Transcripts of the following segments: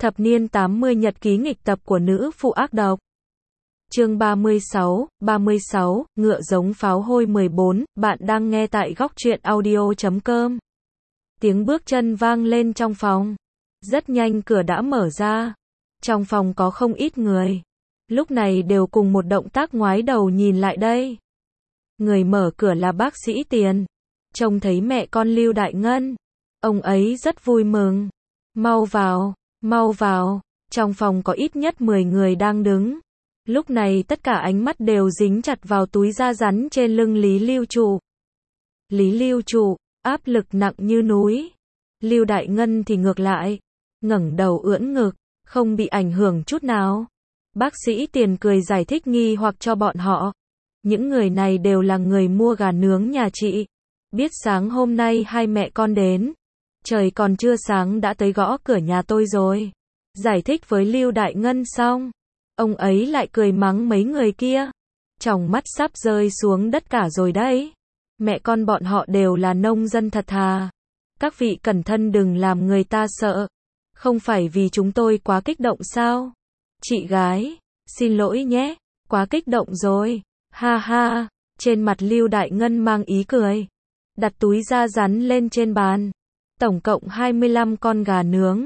Thập niên 80 nhật ký nghịch tập của nữ phụ ác độc. Chương 36, ngựa giống pháo hôi 14, bạn đang nghe tại góc truyện audio.com. Tiếng bước chân vang lên trong phòng. Rất nhanh cửa đã mở ra. Trong phòng có không ít người. Lúc này đều cùng một động tác ngoái đầu nhìn lại đây. Người mở cửa là bác sĩ Tiền. Trông thấy mẹ con Lưu Đại Ngân. Ông ấy rất vui mừng. Mau vào. Mau vào, trong phòng có ít nhất 10 người đang đứng. Lúc này tất cả ánh mắt đều dính chặt vào túi da rắn trên lưng Lý Lưu Trụ. Lý Lưu Trụ, áp lực nặng như núi. Lưu Đại Ngân thì ngược lại, ngẩng đầu ưỡn ngực, không bị ảnh hưởng chút nào. Bác sĩ Tiền cười giải thích nghi hoặc cho bọn họ. Những người này đều là người mua gà nướng nhà chị. Biết sáng hôm nay hai mẹ con đến. Trời còn chưa sáng đã tới gõ cửa nhà tôi rồi. Giải thích với Lưu Đại Ngân xong, ông ấy lại cười mắng mấy người kia. Tròng mắt sắp rơi xuống đất cả rồi đấy. Mẹ con bọn họ đều là nông dân thật thà. Các vị cẩn thận đừng làm người ta sợ. Không phải vì chúng tôi quá kích động sao? Chị gái, xin lỗi nhé, quá kích động rồi. Ha ha, trên mặt Lưu Đại Ngân mang ý cười. Đặt túi da rắn lên trên bàn. Tổng cộng 25 con gà nướng,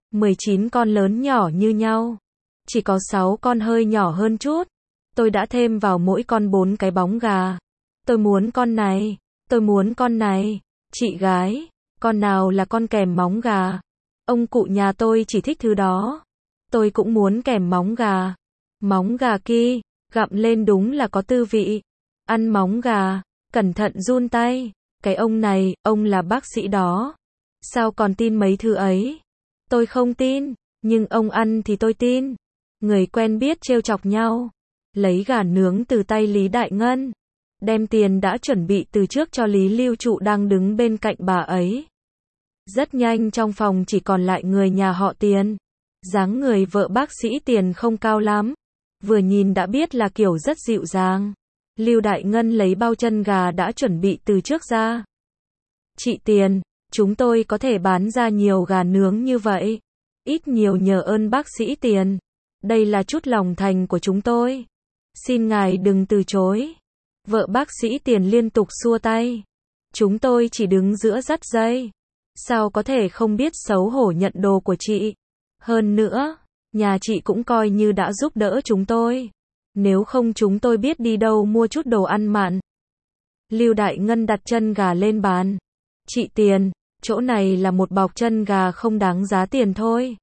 19 con lớn nhỏ như nhau, chỉ có 6 con hơi nhỏ hơn chút. Tôi đã thêm vào mỗi con 4 cái bóng gà. Tôi muốn con này, tôi muốn con này. Chị gái, con nào là con kèm móng gà? Ông cụ nhà tôi chỉ thích thứ đó. Tôi cũng muốn kèm móng gà. Móng gà kia, gặm lên đúng là có tư vị. Ăn móng gà, cẩn thận run tay. Cái ông này, ông là bác sĩ đó. Sao còn tin mấy thứ ấy? Tôi không tin, nhưng ông ăn thì tôi tin. Người quen biết trêu chọc nhau. Lấy gà nướng từ tay Lý Đại Ngân. Đem tiền đã chuẩn bị từ trước cho Lý Lưu Trụ đang đứng bên cạnh bà ấy. Rất nhanh trong phòng chỉ còn lại người nhà họ Tiền. Dáng người vợ bác sĩ Tiền không cao lắm. Vừa nhìn đã biết là kiểu rất dịu dàng. Lưu Đại Ngân lấy bao chân gà đã chuẩn bị từ trước ra. Chị Tiền, chúng tôi có thể bán ra nhiều gà nướng như vậy. Ít nhiều nhờ ơn bác sĩ Tiền. Đây là chút lòng thành của chúng tôi. Xin ngài đừng từ chối. Vợ bác sĩ Tiền liên tục xua tay. Chúng tôi chỉ đứng giữa dắt dây. Sao có thể không biết xấu hổ nhận đồ của chị. Hơn nữa, nhà chị cũng coi như đã giúp đỡ chúng tôi. Nếu không chúng tôi biết đi đâu mua chút đồ ăn mặn. Lưu Đại Ngân đặt chân gà lên bàn. Chị Tiền, chỗ này là một bọc chân gà không đáng giá tiền thôi.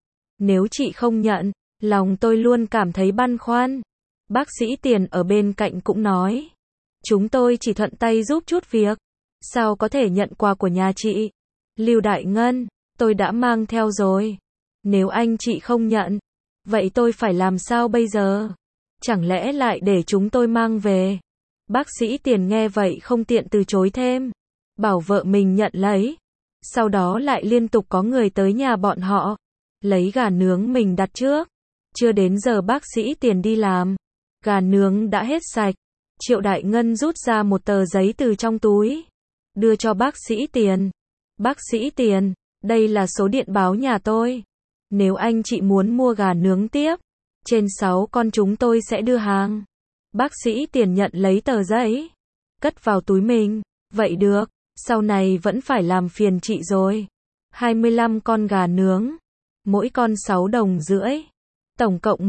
Nếu chị không nhận, lòng tôi luôn cảm thấy băn khoăn. Bác sĩ Tiền ở bên cạnh cũng nói. Chúng tôi chỉ thuận tay giúp chút việc. Sao có thể nhận quà của nhà chị? Lưu Đại Ngân, tôi đã mang theo rồi. Nếu anh chị không nhận, vậy tôi phải làm sao bây giờ? Chẳng lẽ lại để chúng tôi mang về? Bác sĩ Tiền nghe vậy không tiện từ chối thêm. Bảo vợ mình nhận lấy. Sau đó lại liên tục có người tới nhà bọn họ. Lấy gà nướng mình đặt trước. Chưa đến giờ bác sĩ Tiền đi làm. Gà nướng đã hết sạch. Triệu Đại Ngân rút ra một tờ giấy từ trong túi. Đưa cho bác sĩ Tiền. Bác sĩ Tiền, đây là số điện báo nhà tôi. Nếu anh chị muốn mua gà nướng tiếp, trên 6 con chúng tôi sẽ đưa hàng. Bác sĩ Tiền nhận lấy tờ giấy. Cất vào túi mình. Vậy được. Sau này vẫn phải làm phiền chị rồi. 25 con gà nướng. Mỗi con 6 đồng rưỡi. Tổng cộng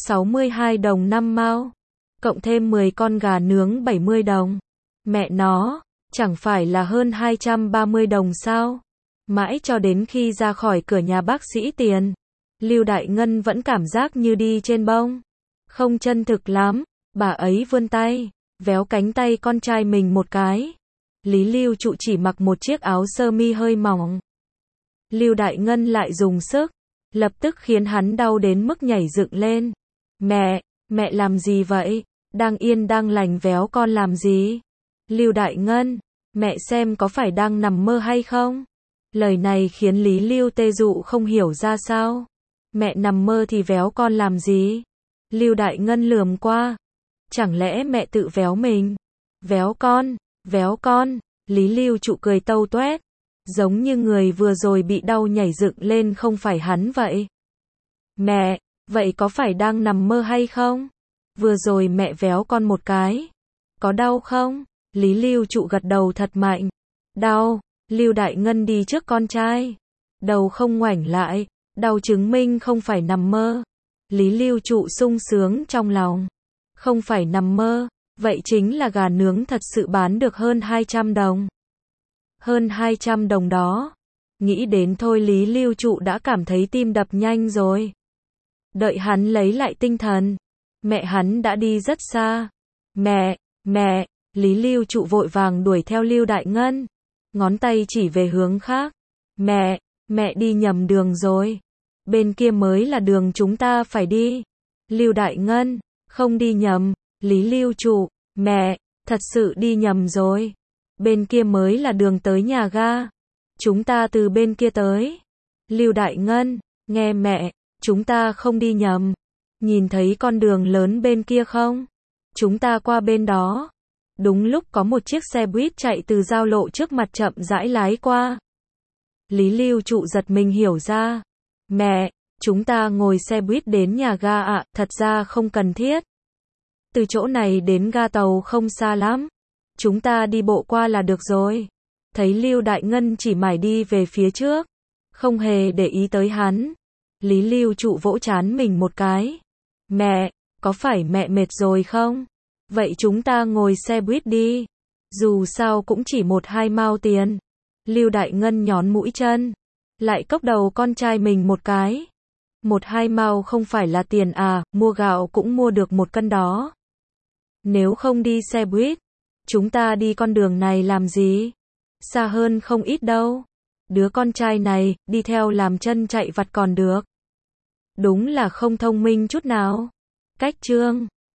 162 đồng 5 mao. Cộng thêm 10 con gà nướng 70 đồng. Mẹ nó, chẳng phải là hơn 230 đồng sao? Mãi cho đến khi ra khỏi cửa nhà bác sĩ Tiền. Lưu Đại Ngân vẫn cảm giác như đi trên bông. Không chân thực lắm. Bà ấy vươn tay, véo cánh tay con trai mình một cái. Lý Lưu Trụ chỉ mặc một chiếc áo sơ mi hơi mỏng. Lưu Đại Ngân lại dùng sức, lập tức khiến hắn đau đến mức nhảy dựng lên. Mẹ làm gì vậy? Đang yên đang lành véo con làm gì? Lưu Đại Ngân, mẹ xem có phải đang nằm mơ hay không? Lời này khiến Lý Lưu Tê Dụ không hiểu ra sao. Mẹ nằm mơ thì véo con làm gì? Lưu Đại Ngân lườm qua. Chẳng lẽ mẹ tự véo mình? Véo con, Lý Lưu Trụ cười tâu toét. Giống như người vừa rồi bị đau nhảy dựng lên không phải hắn vậy. Mẹ, vậy có phải đang nằm mơ hay không? Vừa rồi mẹ véo con một cái. Có đau không? Lý Lưu Trụ gật đầu thật mạnh. Đau. Lưu Đại Ngân đi trước con trai. Đầu không ngoảnh lại. Đau chứng minh không phải nằm mơ. Lý Lưu Trụ sung sướng trong lòng. Không phải nằm mơ. Vậy chính là gà nướng thật sự bán được hơn 200 đồng. Hơn 200 đồng đó. Nghĩ đến thôi Lý Lưu Trụ đã cảm thấy tim đập nhanh rồi. Đợi hắn lấy lại tinh thần. Mẹ hắn đã đi rất xa. Mẹ, Lý Lưu Trụ vội vàng đuổi theo Lưu Đại Ngân. Ngón tay chỉ về hướng khác. Mẹ đi nhầm đường rồi. Bên kia mới là đường chúng ta phải đi. Lưu Đại Ngân, không đi nhầm. Lý Lưu Trụ, mẹ, thật sự đi nhầm rồi. Bên kia mới là đường tới nhà ga. Chúng ta từ bên kia tới. Lưu Đại Ngân, nghe mẹ, chúng ta không đi nhầm. Nhìn thấy con đường lớn bên kia không? Chúng ta qua bên đó. Đúng lúc có một chiếc xe buýt chạy từ giao lộ trước mặt chậm rãi lái qua. Lý Lưu Trụ giật mình hiểu ra. Mẹ, chúng ta ngồi xe buýt đến nhà ga ạ, thật ra không cần thiết. Từ chỗ này đến ga tàu không xa lắm. Chúng ta đi bộ qua là được rồi. Thấy Lưu Đại Ngân chỉ mải đi về phía trước. Không hề để ý tới hắn. Lý Lưu Trụ vỗ trán mình một cái. Mẹ, có phải mẹ mệt rồi không? Vậy chúng ta ngồi xe buýt đi. Dù sao cũng chỉ 1-2 mao tiền. Lưu Đại Ngân nhón mũi chân. Lại cốc đầu con trai mình một cái. 1-2 mao không phải là tiền à, mua gạo cũng mua được 1 cân đó. Nếu không đi xe buýt, chúng ta đi con đường này làm gì? Xa hơn không ít đâu. Đứa con trai này, đi theo làm chân chạy vặt còn được. Đúng là không thông minh chút nào. Cách chương